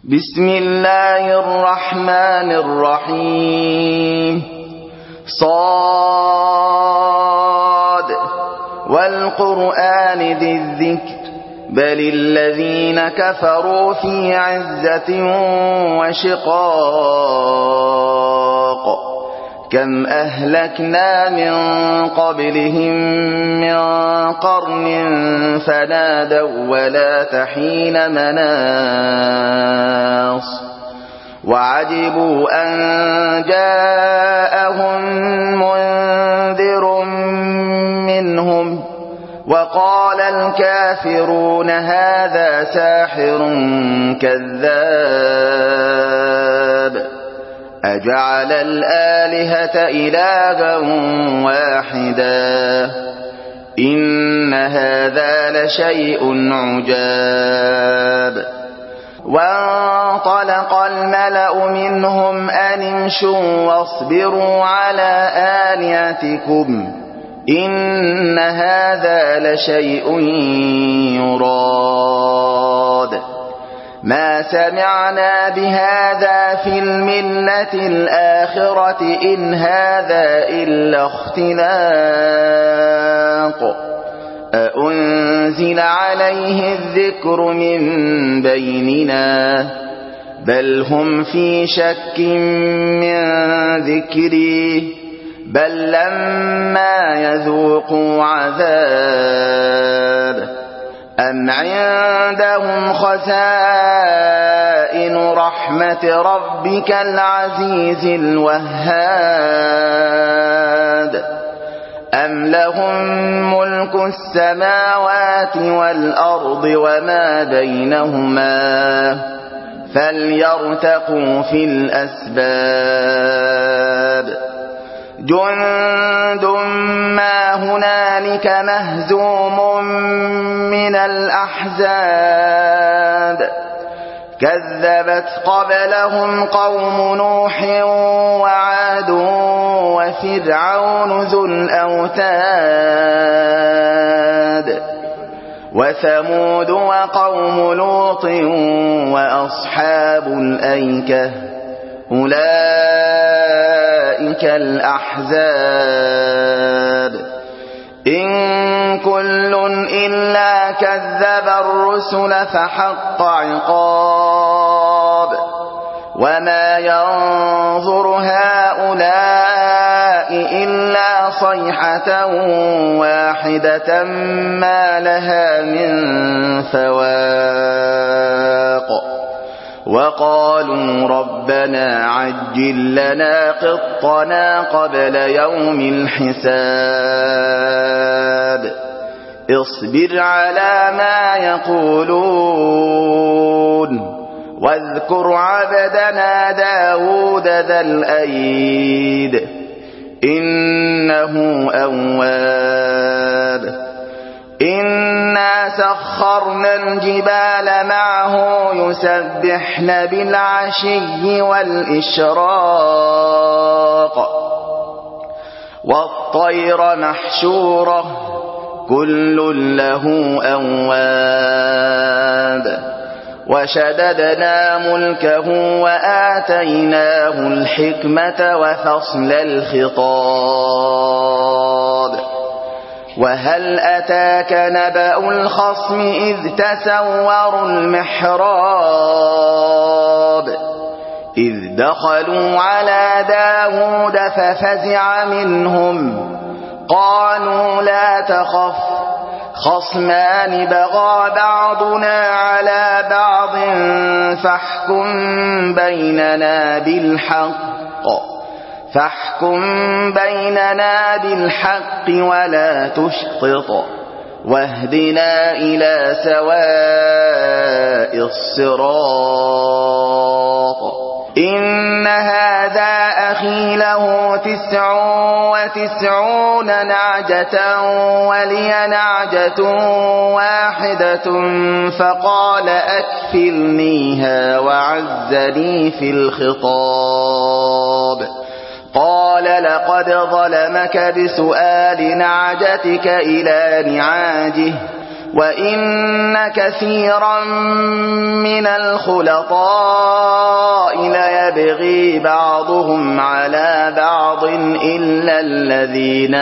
بسم الله الرحمن الرحيم صاد والقرآن ذي الذكر بل الذين كفروا في عزة وشقاق كم أهلكنا من قبلهم من قرن فنادوا ولا تحين مناص وعجبوا أن جاءهم منذر منهم وقال الكافرون هذا ساحر كذاب أجعل الآلهة إلها واحدا إن هذا لشيء عجاب وانطلق الملأ منهم أن امشوا واصبروا على آلهتكم إن هذا لشيء يراد ما سمعنا بهذا في الملة الآخرة إن هذا إلا اختلاق أأنزل عليه الذكر من بيننا بل هم في شك من ذكري بل لما يذوقوا عذاب أم عندهم خزائن رحمة ربك العزيز الوهاب أم لهم ملك السماوات والأرض وما بينهما فليرتقوا في الأسباب جند ما هنالك مهزوم من الأحزاب كذبت قبلهم قوم نوح وعاد وفرعون ذو الأوتاد وثمود وقوم لوط وأصحاب الأيكة أولئك الأحزاب إن كل إلا كذب الرسل فحق عقاب وما ينظر هؤلاء إلا صيحة واحدة ما لها من فواق وقالوا ربنا عجل لنا قطنا قبل يوم الحساب اصبر على ما يقولون واذكر عبدنا داود ذا الأيد إنه أواب إنا سخرنا الجبال معه يسبحن بالعشي والإشراق والطير محشورة كل له أواب وشددنا ملكه وآتيناه الحكمة وفصل الخطاب وهل أتاك نبأ الخصم إذ تسوروا المحراب إذ دخلوا على داود ففزع منهم قالوا لا تخف خصمان بغى بعضنا على بعض فاحكم بيننا بالحق ولا تشطط واهدنا إلى سواء الصراط إن هذا أخي له 99 نعجة ولي نعجة واحدة فقال أكفلنيها وعزني في الخطاب قال لقد ظلمك بسؤال نعجتك إلى نعاجه وإن كثيرا من الخلطاء ليبغي بعضهم على بعض إلا الذين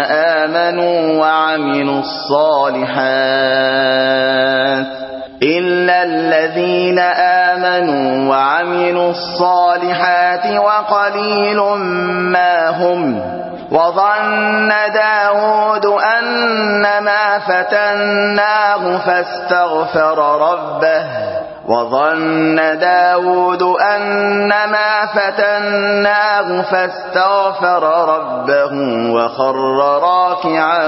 آمنوا وعملوا الصالحات وقليل ما هم. وظن داود أنما فتناه فاستغفر ربه وخر راكعا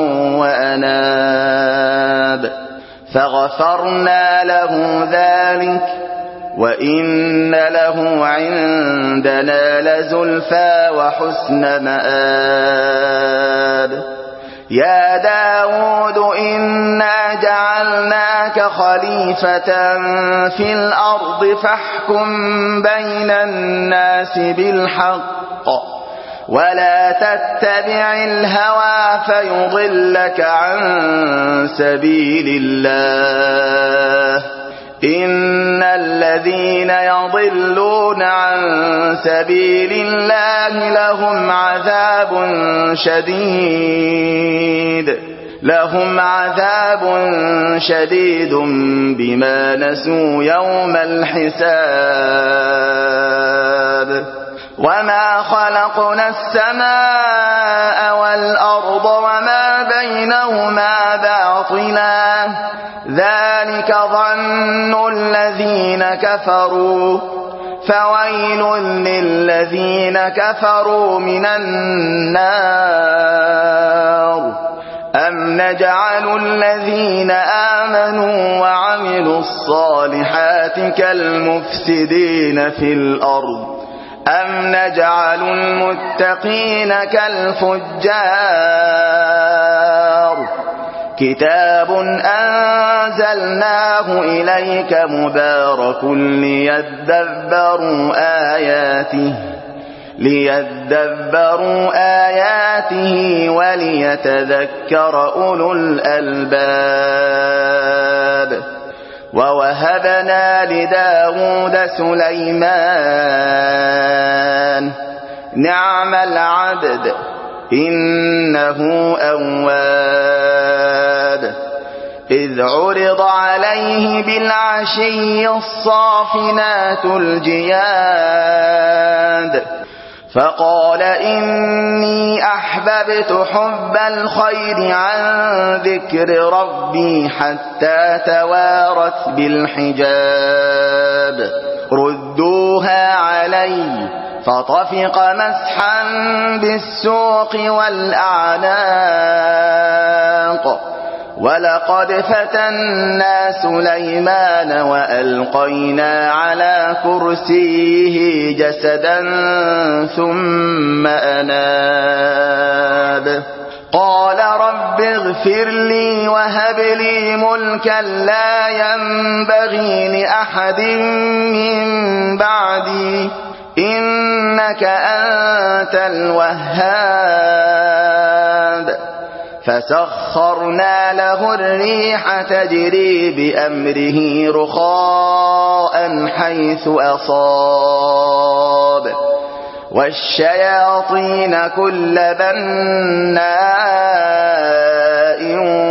وأناب فغفرنا له ذلك وإن له عندنا لزلفى وحسن مآب. يا داود إنا جعلناك خليفة في الأرض فاحكم بين الناس بالحق ولا تتبع الهوى فيضلك عن سبيل الله. إن الذين يضلون عن سبيل الله لهم عذاب شديد بما نسوا يوم الحساب. وما خلقنا السماء والأرض وما بينهما باطلا ذلك ظن الذين كفروا فويل للذين كفروا من النار. أم نجعل الذين آمنوا وعملوا الصالحات كالمفسدين في الأرض أم نجعل المتقين كالفجار. كتاب أنزلناه إليك مبارك ليدبروا آياته وليتذكر أولو الألباب. ووهبنا لداود سليمان نعم العبد إنه أواب. إذ عرض عليه بالعشي الصافنات الجياد فقال إني أحببت حب الخير عن ذكر ربي حتى توارت بالحجاب. ردوها علي فطفق مسحا بالسوق والأعناق. ولقد فتنا سليمان وألقينا على كرسيه جسدا ثم أناب. قال رب اغفر لي وهب لي ملكا لا ينبغي لأحد من بعدي إنك أنت الوهاب. فسخرنا له الريح تجري بأمره رخاء حيث أصاب والشياطين كل بناء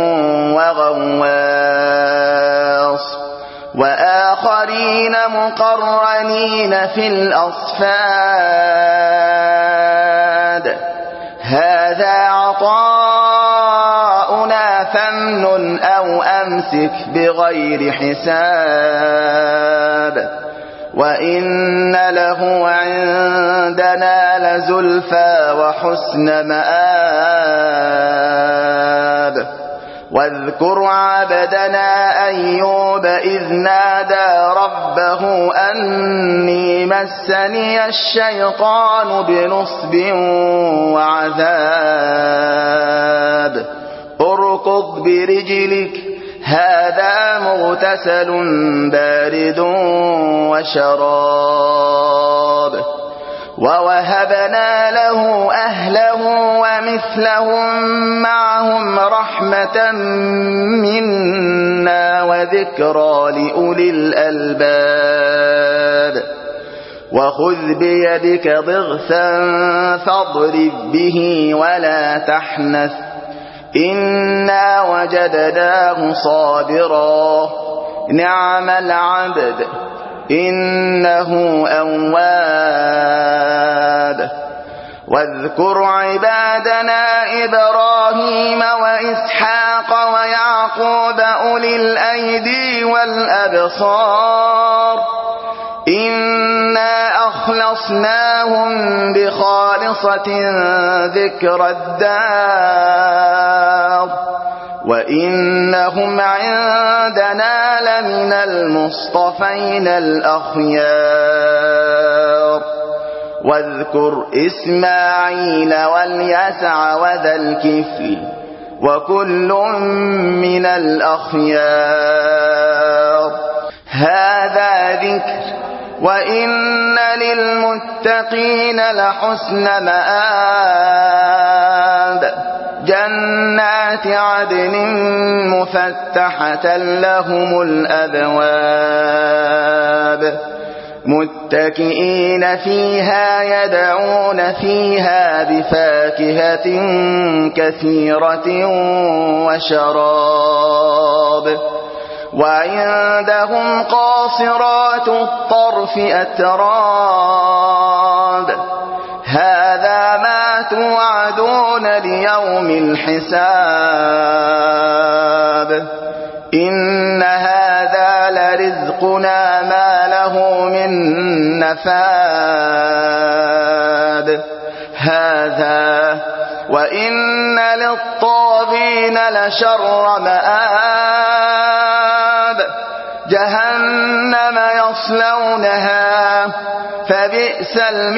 وغواص وآخرين مقرنين في الأصفاد. هذا عطاؤنا فامنن أو أمسك بغير حساب. وإن له عندنا لزلفى وحسن مآب. واذكر عبدنا أيوب إذ نادى ربه أني مسني الشيطان بنصب وعذاب. اركض برجلك هذا مغتسل بارد وشراب. ووهبنا له أهله ومثلهم معهم رحمة منا وذكرى لأولي الألباب وخذ بيدك ضغثا فاضرب به ولا تحنث إنا وجدناه صابرا نعم العبد إنه أواب واذكر عبادنا إبراهيم وإسحاق ويعقوب أولي الأيدي والأبصار إنا أخلصناهم بخالصة ذكر الدار وإنهم عندنا لمن المصطفين الأخيار واذكر إسماعيل واليسع وذا الكفل وكل من الأخيار هذا ذكر وإن للمتقين لحسن مآب جنات عدن مفتحة لهم الأبواب متكئين فيها يدعون فيها بفاكهة كثيرة وشراب وعندهم قاصرات الطرف أتراب هذا ما توعدون ليوم الحساب إن هذا لرزقنا ما له من نفاد هذا وإن للطاغين لشر مآب جهنم يصلونها فبئس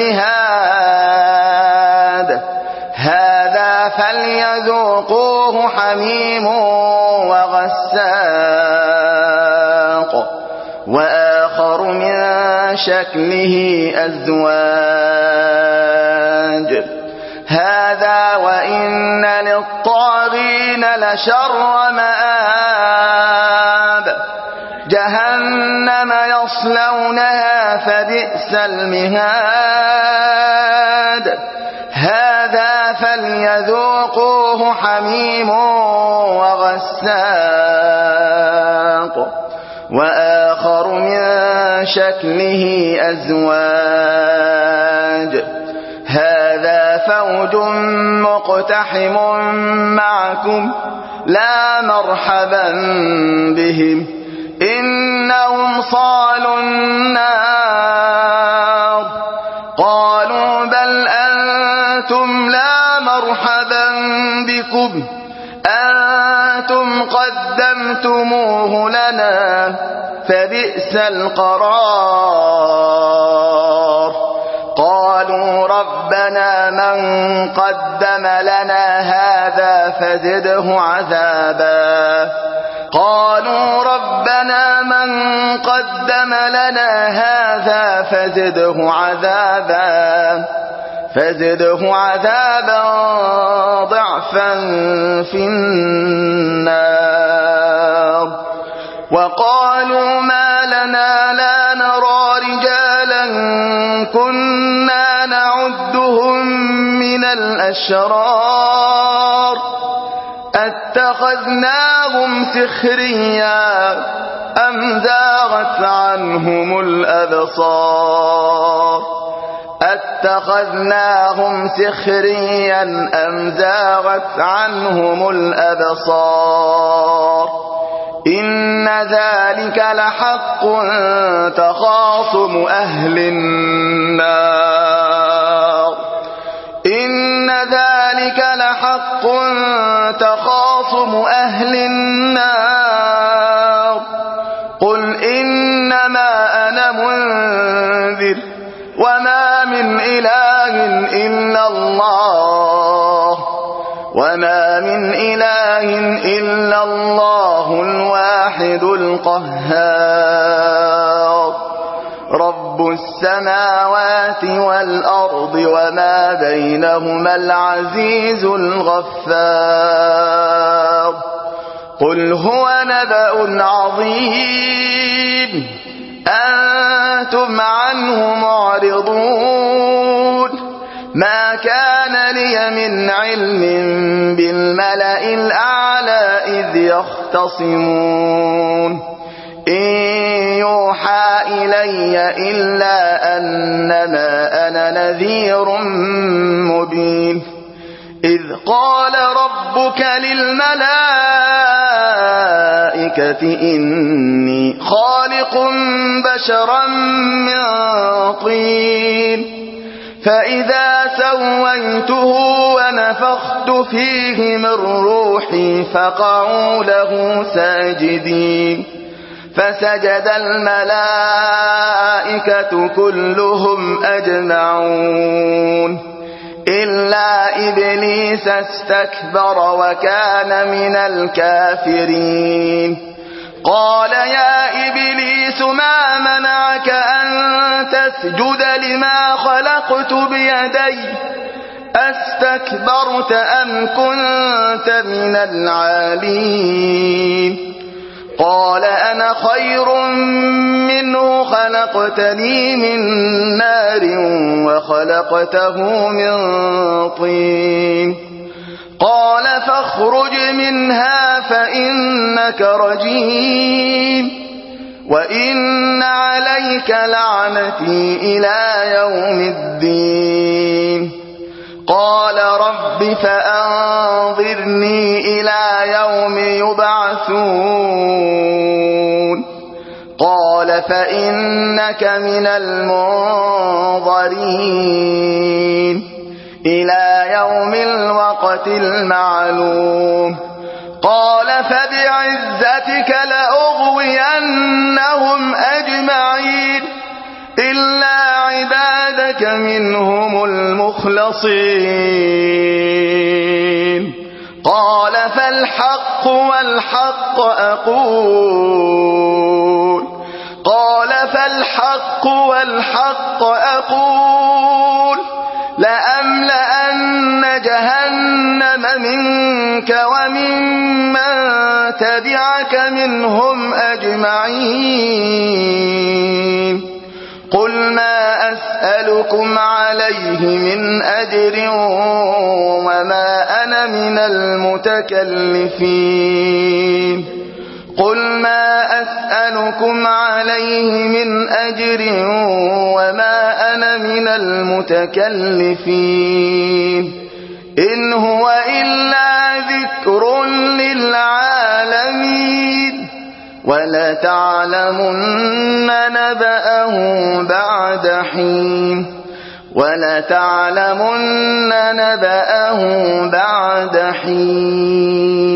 المهاد هذا فليذوقوه حميم وغساق وآخر من شكله أزواج هذا وإن للطاغين لشر مآب جهنم يصلونها فبئس المهاد هذا فليذوقوه حميم وغساق وآخر من شكله أزواج هذا فوج مقتحم معكم لا مرحبا بهم إنهم صالوا النار قالوا بل أنتم لا مرحبا بكم أنتم قدمتموه لنا فبئس القرار قالوا ربنا من قدم لنا هذا فزده عذابا قالوا ربنا من قدم لنا هذا فزده عذابا ضعفا في النار وقالوا ما لنا لا نرى رجالا كنا نعدهم من الأشرار اتخذناهم سخريا أم زاغت عنهم الأبصار اتخذناهم سخريا أم زاغت عنهم الأبصار إن ذلك لحق تخاصم أهل النار إن ذلك لحق تخاصم أهل النار قل إنما أنا منذر وما من إله إلا الله الواحد القهار رب السماوات والأرض وما بينهما العزيز الغفار قل هو نبأ عظيم أنتم عنه معرضون ما كان لي من علم بالملأ الأعلى إذ يختصمون إن يوحى إلي إلا أنما أنا نذير مبين إذ قال ربك للملائكة إني خالق بشرا من طين فإذا سويته ونفخت فيه من روحي فقعوا له ساجدين فسجد الملائكة كلهم أجمعون إلا إبليس استكبر وكان من الكافرين قال يا إبليس ما منعك أن تسجد لما خلقت بيدي أستكبرت أم كنت من العالين قال أنا خير منه خلقتني من نار وخلقته من طين قال فاخرج منها فإنك رجيم وإن عليك لعنتي إلى يوم الدين قال رب فأنظرني إلى يوم يبعثون قال فإنك من المنظرين إلى يوم الوقت المعلوم قال فبعزتك لأغوينهم أجمعين إلا عبادك منهم المخلصين قال فالحق والحق أقول لأملأن جهنم منك وممن تبعك منهم أجمعين قل ما أسألكم عليه من أجر وما أنا من المتكلفين إن هو إلا ذكر للعالمين ولتعلمن نبأه بعد حين